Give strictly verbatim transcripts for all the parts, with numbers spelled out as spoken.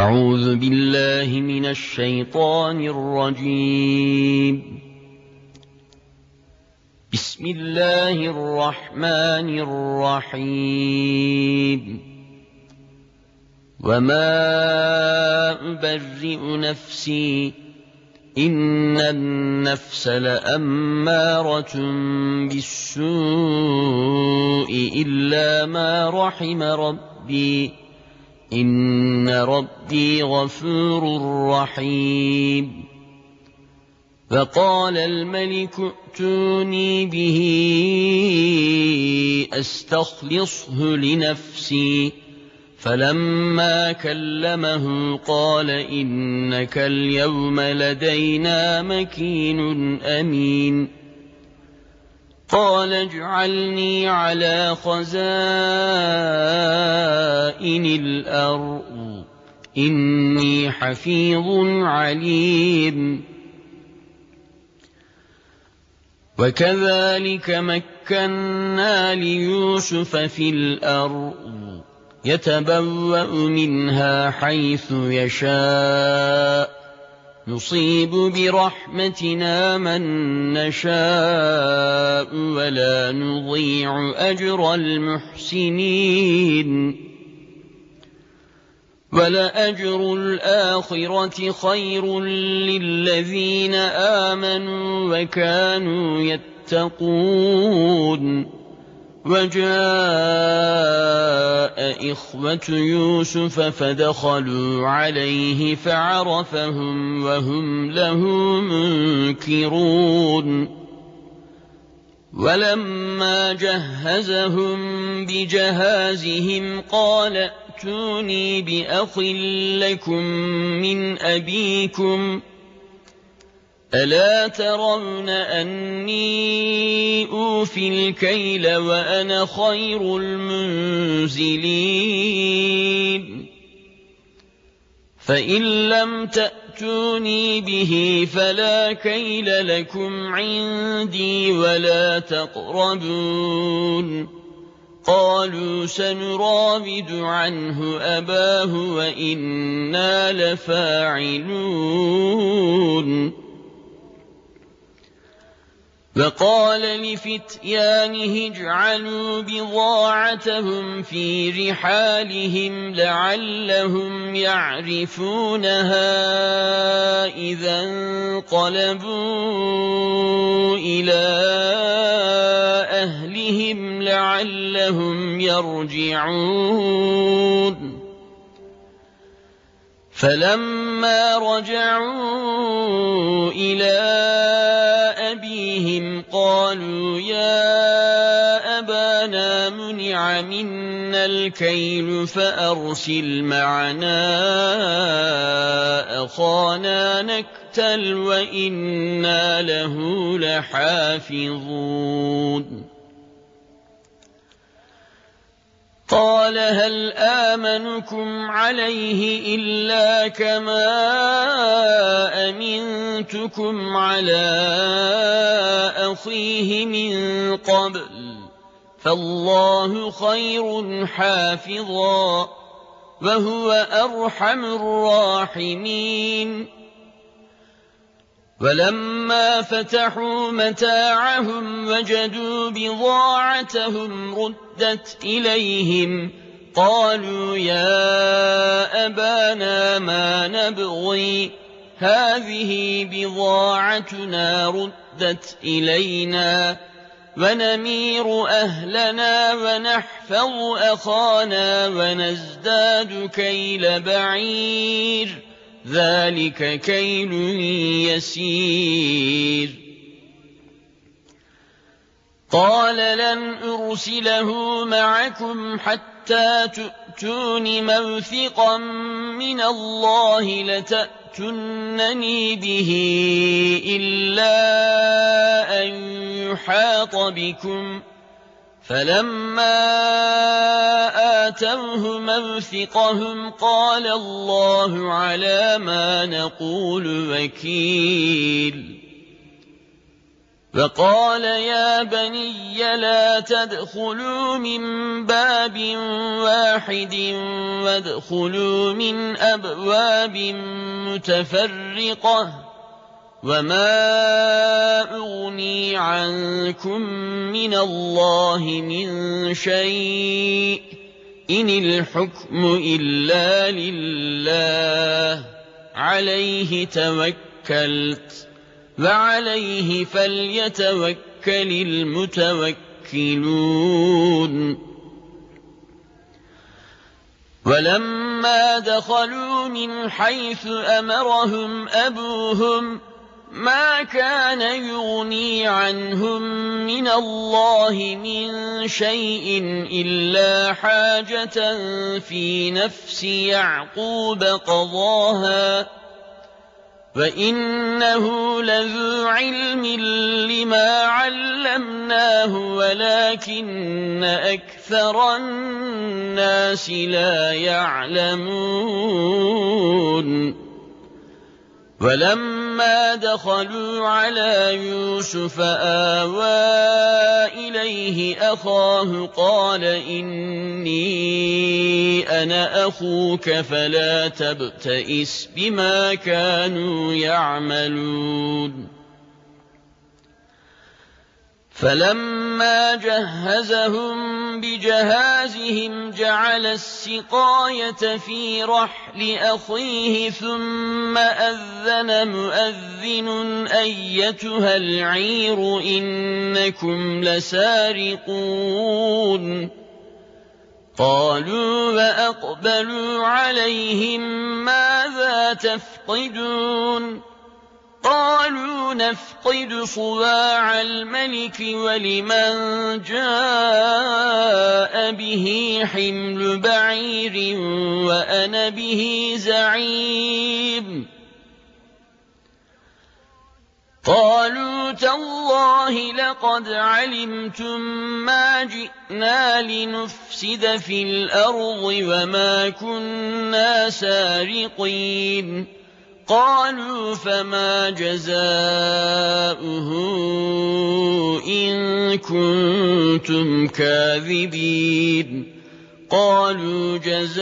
أعوذ بالله من الشيطان الرجيم. بسم الله الرحمن الرحيم. وما أبرئ نفسي إن النفس لأمارة بالسوء إلا ما رحم ربي إن ربي غفور رحيم. فقال الملك ائتوني به أستخلصه لنفسي. فلما كلمه قال إنك اليوم لدينا مكين أمين. قال اجعلني على خزائن الأرض إني حفيظ عليم. وكذلك مكنا ليوسف في الأرض يتبوأ منها حيث يشاء نصيب برحمتنا من نشاء ولا نضيع أجر المحسنين. ولأجر الآخرة خير للذين آمنوا وكانوا يتقون. وجاء إخوة يوسف فدخلوا عليه فعرفهم وهم له منكرون. ولما جهزهم بجهازهم قال ائتوني بأخ لكم من أبيكم ألا ترون أني أوفي الكيل وأنا خير المنزلين. فإن لم تأتوني به فلا كيل لكم عندي ولا تقربون. قالوا سنراود عنه أباه وإنا لفاعلون. وقال لفتيانه اجعلوا بضاعتهم في رحالهم لعلهم يعرفونها إذا انقلبوا إلى أهلهم لعلهم يرجعون. فلما رجعوا إلى أبيهم قالوا يا أبانا منع منا الكيل فأرسل معنا أخانا نكتل وإنا له لحافظون. قال هل آمنكم عليه إلا كما أمنتكم على أخيه من قبل فالله خير حافظا وهو أرحم الراحمين. ولما فتحوا متاعهم وجدوا بضاعتهم ردت إليهم قالوا يا أبانا ما نبغي هذه بضاعتنا ردت إلينا ونمير أهلنا ونحفظ أخانا ونزداد كيل بعير ذلك كيل يسير. قال لن أرسله معكم حتى تؤتون موثقا من الله لتأتونني به إلا أن يحاط بكم. فلما آتوه موثقهم قال الله على ما نقول وكيل. وقال يا بني لا تدخلوا من باب واحد وادخلوا من أبواب متفرقة وما أغني عنكم من الله من شيء إن الحكم إلا لله عليه توكلت وعليه فليتوكل المتوكلون ولما دخلوا من حيث أمرهم أبوهم ما كان يغني عنهم من الله من شيء إلا حاجة في نفس يعقوب قضاها وإنه لذو علم لما علمناه ولكن أكثر الناس لا يعلمون ولما دخلوا على يوسف آوى إليه أخاه قال إني أنا أخوك فلا تبتئس بما كانوا يعملون فلما جهزهم بجهازهم جعل السقاية في رحل أخيه ثم أذن مؤذن أيتها العير إنكم لسارقون قالوا وأقبلوا عليهم ماذا تفقدون قالوا نفقد صواع الملك ولمن جاء به حمل بعير وأنا به زعيم قالوا تالله لقد علمتم ما جئنا لنفسد في الأرض وما كنا سارقين قالوا فما جزاؤه إن كنتم كاذبين قالوا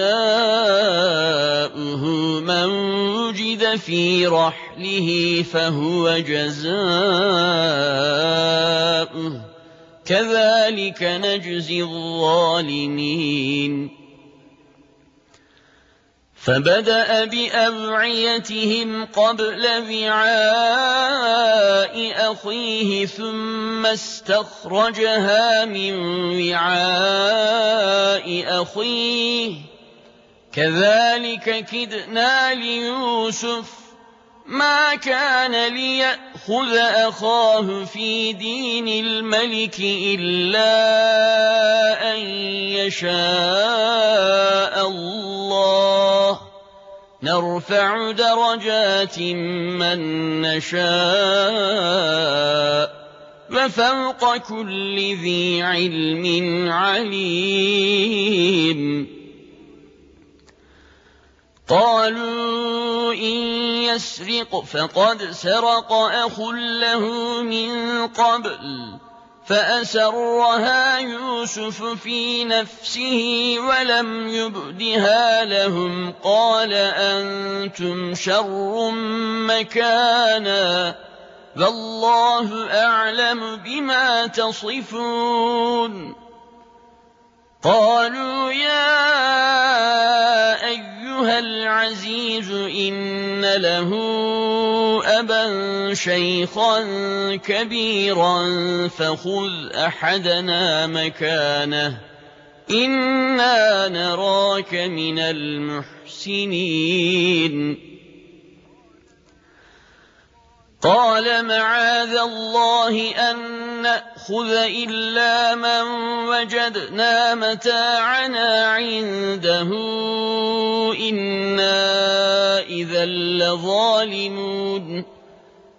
جزاؤه من وجد في رحله فهو جزاؤه كذلك نجزي الظالمين فبدأ بأوعيتهم قبل وعاء أخيه ثم استخرجها من وعاء أخيه كذلك كدنا ليوسف ما كان ليأخذ أخاه في دين الملك إلا أن يشاء الله نرفع درجات من نشاء وفوق كل ذي علم عليم قالوا إن يسرق فقد سرق أخ له من قبل فأسرها يوسف في نفسه ولم يبدها لهم قال أنتم شر مكانا والله أعلم بما تصفون قالوا يا أيها العزيز إن له أبا شيخا كبيرا فخذ أحدنا مكانه إنا نراك من المحسنين قال معاذ الله أن نأخذ إلا من وجدنا متاعنا عنده إنا إذا لظالمون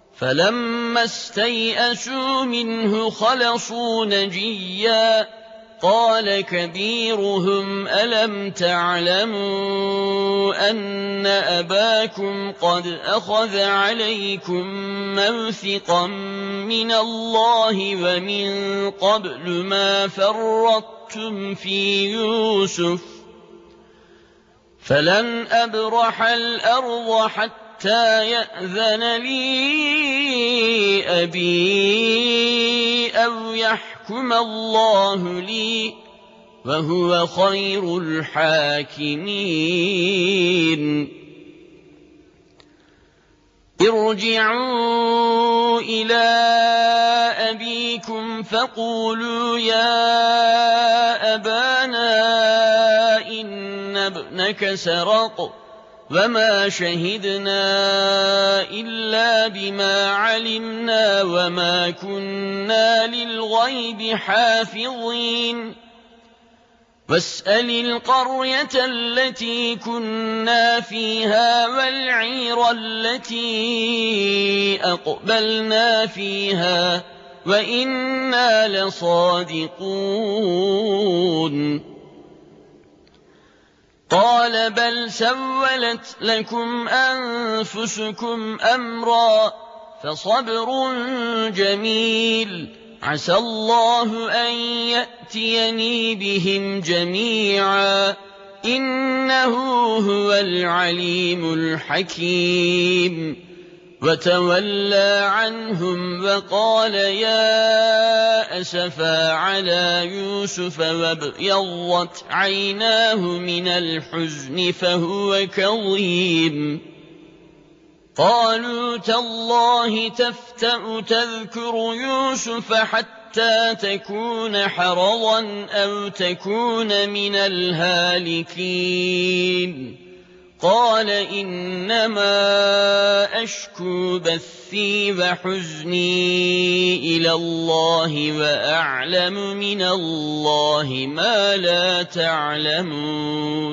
فلما استيئسوا منه خلصوا نجيا قال كبيرهم ألم تعلموا أن أباكم قد أخذ عليكم موثقا من الله ومن قبل ما فرطتم في يوسف فلن أبرح الأرض حتى يأذن لي أبي أو يحكم الله لي وهو خير الحاكمين ارجعوا إلى أبيكم فقولوا يا أبانا إن ابنك سرق وما شهدنا إلا بما علمنا وما كنا للغيب حافظين واسأل القرية التي كنا فيها والعير التي أقبلنا فيها وإنا لصادقون قال بل سولت لكم أنفسكم أمرا فصبر جميل عسى الله أن يأتيني بهم جميعا إنه هو العليم الحكيم وتولى عنهم وقال يا أسفا على يوسف وابيضت عيناه من الحزن فهو كظيم قالوا تالله تفتأ تذكر يوسف حتى تكون حرضا أو تكون من الهالكين قال إنما أشكو بثي وحزني إلى الله وأعلم من الله ما لا تعلمون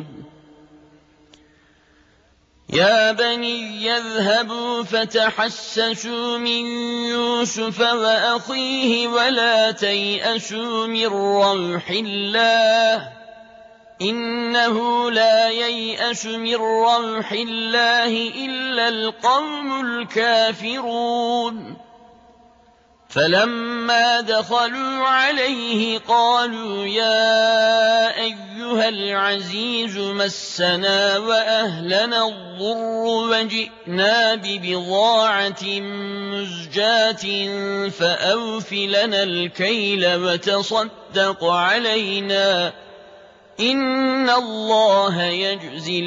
يا بني يذهبوا فتحسسوا من يوسف وأخيه ولا تيأسوا من روح الله إنه لا ييأس من روح الله إلا القوم الكافرون فلما دخلوا عليه قالوا يا أيها العزيز مسنا وأهلنا الضر وجئنا ببضاعة مزجاة فأوف لنا الكيل وتصدق علينا إن الله يجزي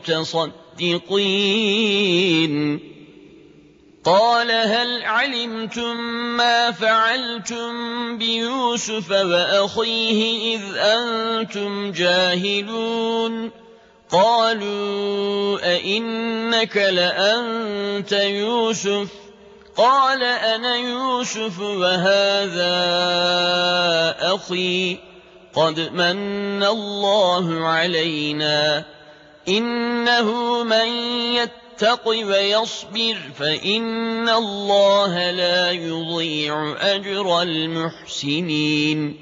المتصدقين قال هل علمتم ما فعلتم بيوسف وأخيه إذ أنتم جاهلون قالوا أئنك لأنت يوسف قال أنا يوسف وهذا أخي قد من الله علينا إنه من يتق ويصبر فإن الله لا يضيع أجر المحسنين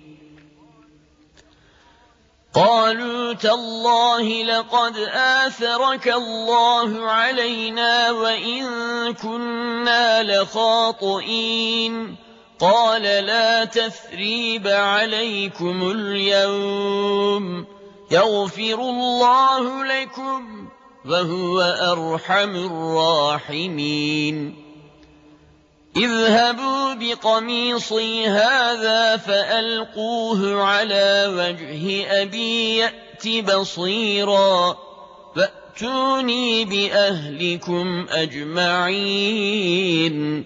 قالوا تالله لقد آثرك الله علينا وإن كنا لخاطئين قال لا تثريب عليكم اليوم يغفر الله لكم وهو أرحم الراحمين اذهبوا بقميصي هذا فألقوه على وجه أبي يأت بصيرا وأتوني بأهلكم أجمعين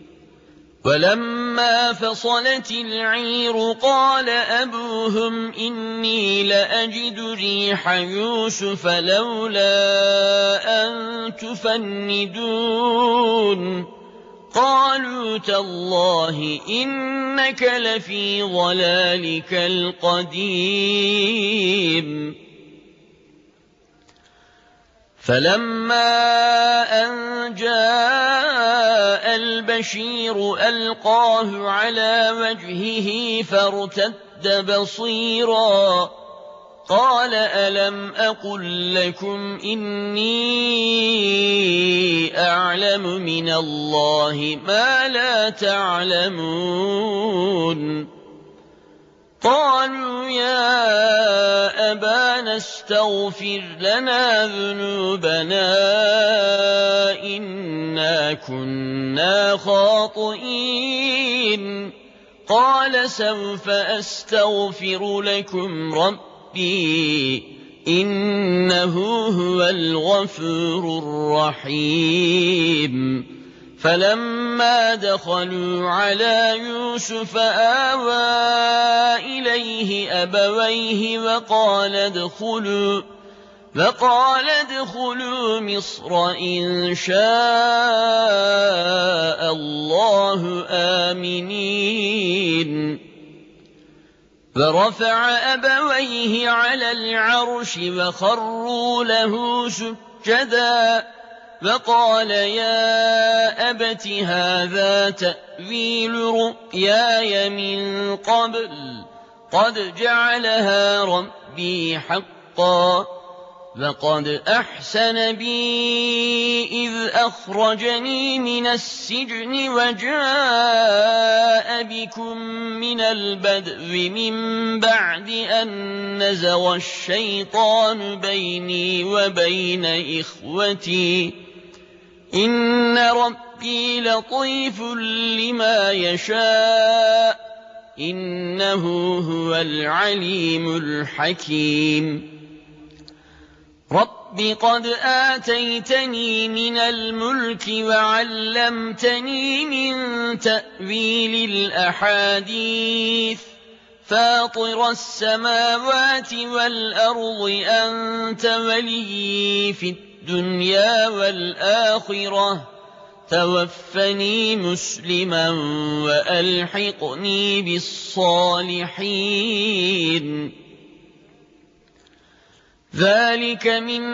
ولما فصلت العير قال أبوهم إني لأجد ريح يوسف لولا أن تفندون قالوا تالله إنك لفي ضلالك القديم فلما أن جاء البشير ألقاه على وجهه فارتد أشد بصيرا قال ألم أقل لكم إني أعلم من الله ما لا تعلمون قالوا يا أبانا استغفر لنا ذنوبنا إنا كنا خاطئين قال سوف أستغفر لكم ربي إنه هو الغفور الرحيم فلما دخلوا على يوسف آوى إليه أبويه وقال ادخلوا وقال ادخلوا مصر إن شاء الله آمنين فرفع أبويه على العرش وخروا له سجدا وقال يا أبت هذا تأويل رؤياي من قبل قد جعلها ربي حقا وقد أحسن بي إذ أخرجني من السجن وجاء بكم من البدو من بعد أن نزغ الشيطان بيني وبين إخوتي إن ربي لطيف لما يشاء إنه هو العليم الحكيم رب قد آتيتني من الملك وعلمتني من تأويل الأحاديث فاطر السماوات والأرض أنت ولي في الدنيا والآخرة توفني مسلما وألحقني بالصالحين ذلك من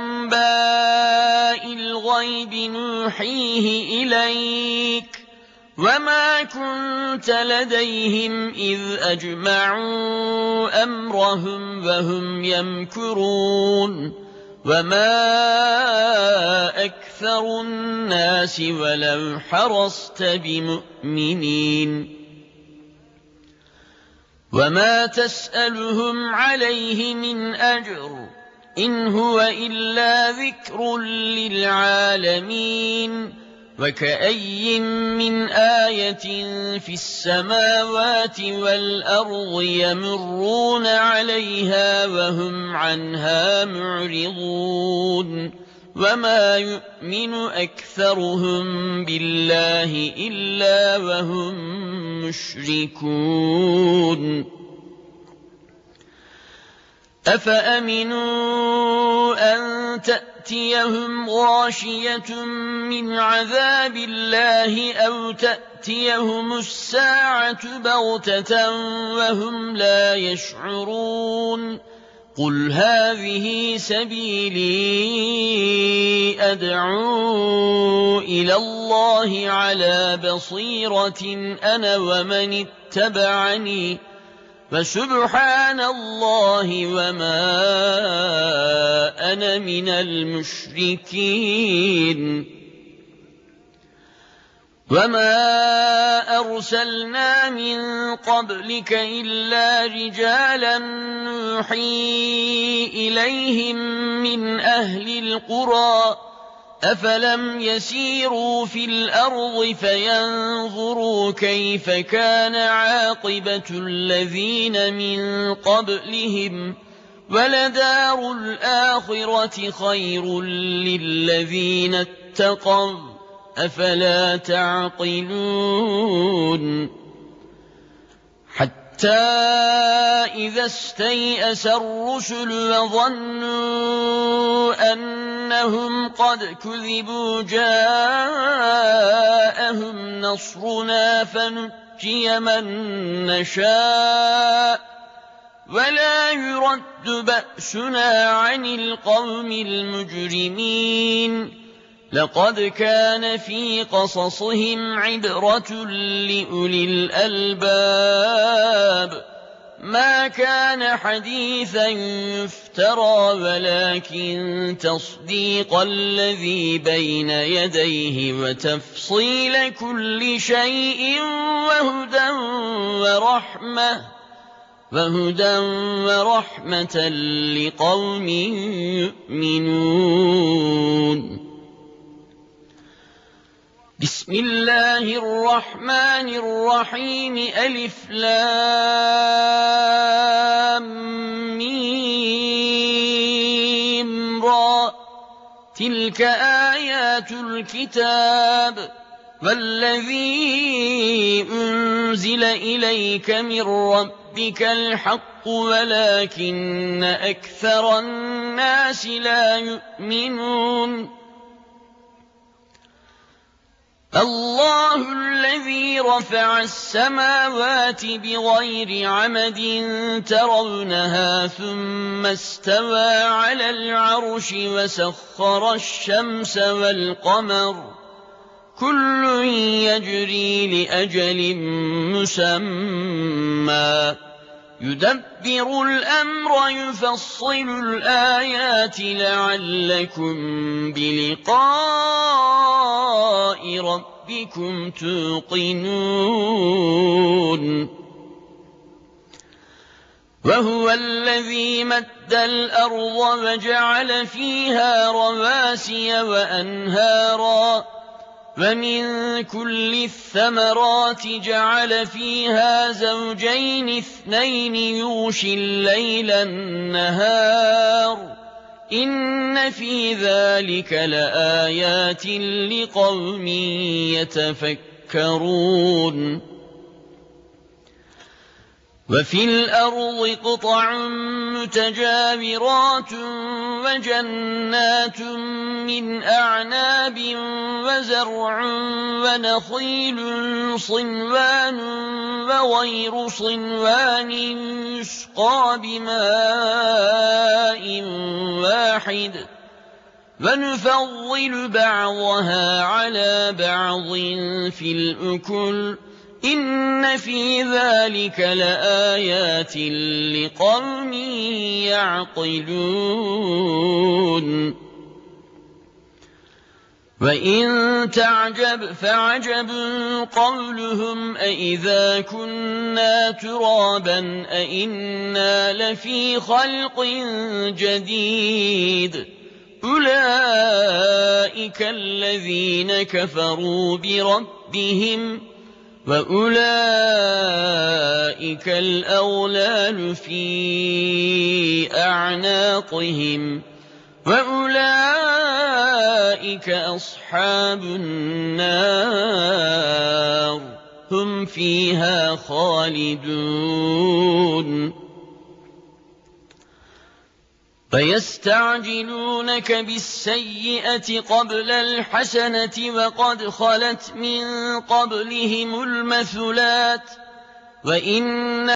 أنباء الغيب نوحيه إليك وما كنت لديهم إذ أجمعوا أمرهم وهم يمكرون وما أكثر الناس ولو حرصت بمؤمنين وما تسألهم عليه من أجر إن هو إلا ذكر للعالمين وكأي من آية في السماوات والأرض يمرون عليها وهم عنها معرضون وما يؤمن أكثرهم بالله إلا وهم مشركون أفأمنوا أن تأتيهم غاشية من عذاب الله أو تأتيهم الساعة بغتة وهم لا يشعرون قل هذه سبيلي أدعو إلى الله على بصيرة أنا ومن اتبعني فسبحان الله وما أنا من المشركين وما أرسلنا من قبلك إلا رجالا نوحي إليهم من أهل القرى أفلم يسيروا في الأرض فينظروا كيف كان عاقبة الذين من قبلهم ولدار الآخرة خير للذين اتقوا أفلا تعقلون حتى إذا استيأس الرسل وظنوا أنهم قد كذبوا جاءهم نصرنا فنجي من نشاء ولا يرد بأسنا عن القوم المجرمين لقد كان في قصصهم عبرة لأولي الألباب ما كان حديثا يفترى ولكن تصديق الذي بين يديه وتفصيل كل شيء وهدى ورحمة وهدى ورحمة لقوم يؤمنون. بسم الله الرحمن الرحيم. ألف لام ميم را. تلك آيات الكتاب والذي أنزل إليك من ربك الحق ولكن أكثر الناس لا يؤمنون. الله الذي رفع السماوات بغير عمد ترونها ثم استوى على العرش وسخر الشمس والقمر كل يجري لأجل مسمى يدبر الأمر يفصل الآيات لعلكم بلقاء ربكم توقنون. وهو الذي مد الأرض وجعل فيها رواسي وأنهارا ومن كل الثمرات جعل فيها زوجين اثنين يغشي الليل النهار إن في ذلك لآيات لقوم يتفكرون. وفي الأرض قطع متجاورات وجنات من أعناب وزرع ونخيل صنوان وغير صنوان يسقى بماء واحد ونفضل بعضها على بعض في الأكل إن في ذلك لآيات لقوم يعقلون. وإن تعجب فعجب قولهم أإذا كنا ترابا أإنا لفي خلق جديد أولئك الذين كفروا بربهم وأولئك الأغلال في أعناقهم وأولئك أصحاب النار هم فيها خالدون. فيستعجلونك بالسيئة قبل الحسنة وقد خلت من قبلهم المثلات وإن